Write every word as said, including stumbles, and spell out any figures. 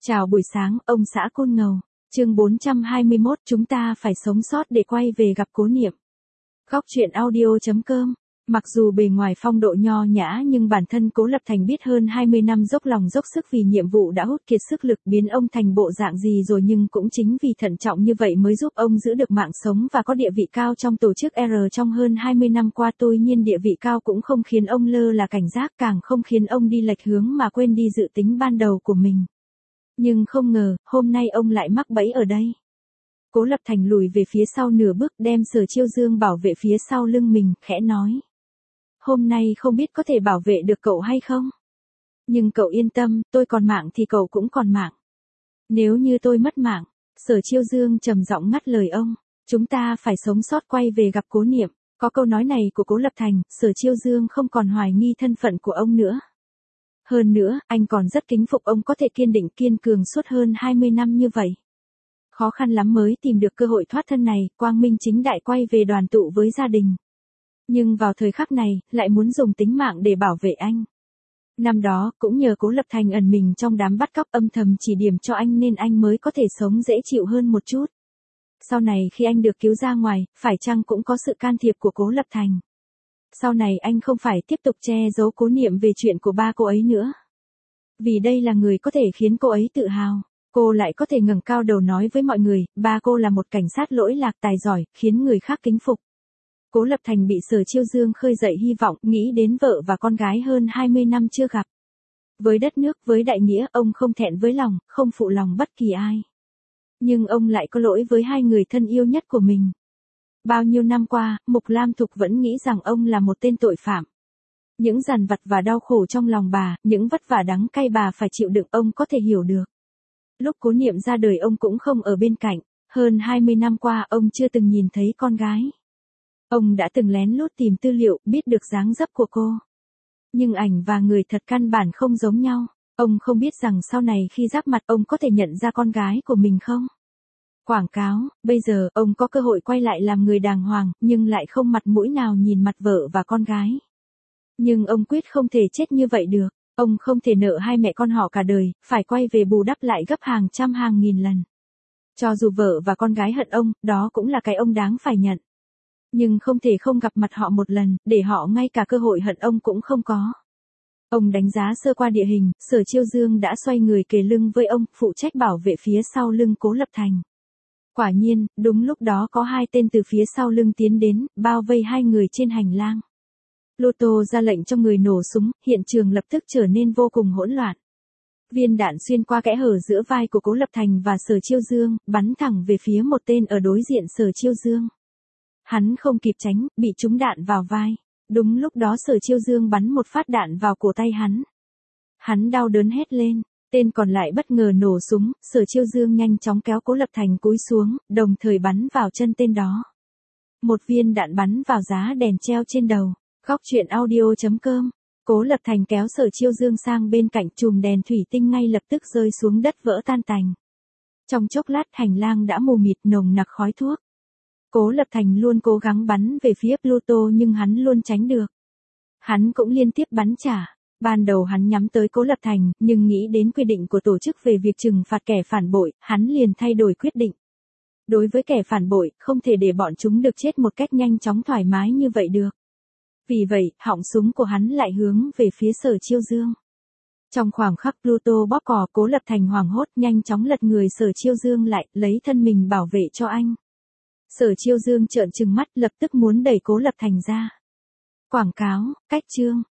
Chào buổi sáng, ông xã Côn Ngầu. Chương bốn trăm hai mươi mốt, chúng ta phải sống sót để quay về gặp Cố Niệm. Góc truyện audio chấm com. Mặc dù bề ngoài phong độ nho nhã nhưng bản thân Cố Lập Thành biết hơn hai mươi năm dốc lòng dốc sức vì nhiệm vụ đã hút kiệt sức lực biến ông thành bộ dạng gì rồi, nhưng cũng chính vì thận trọng như vậy mới giúp ông giữ được mạng sống và có địa vị cao trong tổ chức R trong hơn hai mươi năm qua. Tuy nhiên địa vị cao cũng không khiến ông lơ là cảnh giác, càng không khiến ông đi lệch hướng mà quên đi dự tính ban đầu của mình. Nhưng không ngờ, hôm nay ông lại mắc bẫy ở đây. Cố Lập Thành lùi về phía sau nửa bước, đem Sở Chiêu Dương bảo vệ phía sau lưng mình, khẽ nói. Hôm nay không biết có thể bảo vệ được cậu hay không? Nhưng cậu yên tâm, tôi còn mạng thì cậu cũng còn mạng. Nếu như tôi mất mạng, Sở Chiêu Dương trầm giọng ngắt lời ông, chúng ta phải sống sót quay về gặp Cố Niệm. Có câu nói này của Cố Lập Thành, Sở Chiêu Dương không còn hoài nghi thân phận của ông nữa. Hơn nữa, anh còn rất kính phục ông có thể kiên định kiên cường suốt hơn hai mươi năm như vậy. Khó khăn lắm mới tìm được cơ hội thoát thân này, quang minh chính đại quay về đoàn tụ với gia đình. Nhưng vào thời khắc này, lại muốn dùng tính mạng để bảo vệ anh. Năm đó, cũng nhờ Cố Lập Thành ẩn mình trong đám bắt cóc âm thầm chỉ điểm cho anh nên anh mới có thể sống dễ chịu hơn một chút. Sau này khi anh được cứu ra ngoài, phải chăng cũng có sự can thiệp của Cố Lập Thành. Sau này anh không phải tiếp tục che giấu Cố Niệm về chuyện của ba cô ấy nữa. Vì đây là người có thể khiến cô ấy tự hào. Cô lại có thể ngẩng cao đầu nói với mọi người, ba cô là một cảnh sát lỗi lạc tài giỏi, khiến người khác kính phục. Cố Lập Thành bị Sở Chiêu Dương khơi dậy hy vọng, nghĩ đến vợ và con gái hơn hai mươi năm chưa gặp. Với đất nước, với đại nghĩa, ông không thẹn với lòng, không phụ lòng bất kỳ ai. Nhưng ông lại có lỗi với hai người thân yêu nhất của mình. Bao nhiêu năm qua, Mục Lam Thục vẫn nghĩ rằng ông là một tên tội phạm. Những dằn vặt và đau khổ trong lòng bà, những vất vả đắng cay bà phải chịu đựng ông có thể hiểu được. Lúc Cố Niệm ra đời ông cũng không ở bên cạnh, hơn hai mươi năm qua ông chưa từng nhìn thấy con gái. Ông đã từng lén lút tìm tư liệu, biết được dáng dấp của cô. Nhưng ảnh và người thật căn bản không giống nhau, ông không biết rằng sau này khi giáp mặt ông có thể nhận ra con gái của mình không? Quảng cáo, bây giờ ông có cơ hội quay lại làm người đàng hoàng, nhưng lại không mặt mũi nào nhìn mặt vợ và con gái. Nhưng ông quyết không thể chết như vậy được, ông không thể nợ hai mẹ con họ cả đời, phải quay về bù đắp lại gấp hàng trăm hàng nghìn lần. Cho dù vợ và con gái hận ông, đó cũng là cái ông đáng phải nhận. Nhưng không thể không gặp mặt họ một lần, để họ ngay cả cơ hội hận ông cũng không có. Ông đánh giá sơ qua địa hình, Sở Chiêu Dương đã xoay người kề lưng với ông, phụ trách bảo vệ phía sau lưng Cố Lập Thành. Quả nhiên, đúng lúc đó có hai tên từ phía sau lưng tiến đến, bao vây hai người trên hành lang. Pluto ra lệnh cho người nổ súng, hiện trường lập tức trở nên vô cùng hỗn loạn. Viên đạn xuyên qua kẽ hở giữa vai của Cố Lập Thành và Sở Chiêu Dương, bắn thẳng về phía một tên ở đối diện Sở Chiêu Dương. Hắn không kịp tránh, bị trúng đạn vào vai. Đúng lúc đó Sở Chiêu Dương bắn một phát đạn vào cổ tay hắn. Hắn đau đớn hét lên. Tên còn lại bất ngờ nổ súng, Sở Chiêu Dương nhanh chóng kéo Cố Lập Thành cúi xuống, đồng thời bắn vào chân tên đó. Một viên đạn bắn vào giá đèn treo trên đầu. Góc truyện audio chấm com. Cố Lập Thành kéo Sở Chiêu Dương sang bên cạnh, chùm đèn thủy tinh ngay lập tức rơi xuống đất vỡ tan tành. Trong chốc lát hành lang đã mù mịt nồng nặc khói thuốc. Cố Lập Thành luôn cố gắng bắn về phía Pluto nhưng hắn luôn tránh được. Hắn cũng liên tiếp bắn trả. Ban đầu hắn nhắm tới Cố Lập Thành, nhưng nghĩ đến quy định của tổ chức về việc trừng phạt kẻ phản bội, hắn liền thay đổi quyết định. Đối với kẻ phản bội, không thể để bọn chúng được chết một cách nhanh chóng thoải mái như vậy được. Vì vậy, họng súng của hắn lại hướng về phía Sở Chiêu Dương. Trong khoảng khắc Pluto bóp cò, Cố Lập Thành hoảng hốt nhanh chóng lật người Sở Chiêu Dương lại, lấy thân mình bảo vệ cho anh. Sở Chiêu Dương trợn trừng mắt lập tức muốn đẩy Cố Lập Thành ra. Quảng cáo, cách chương.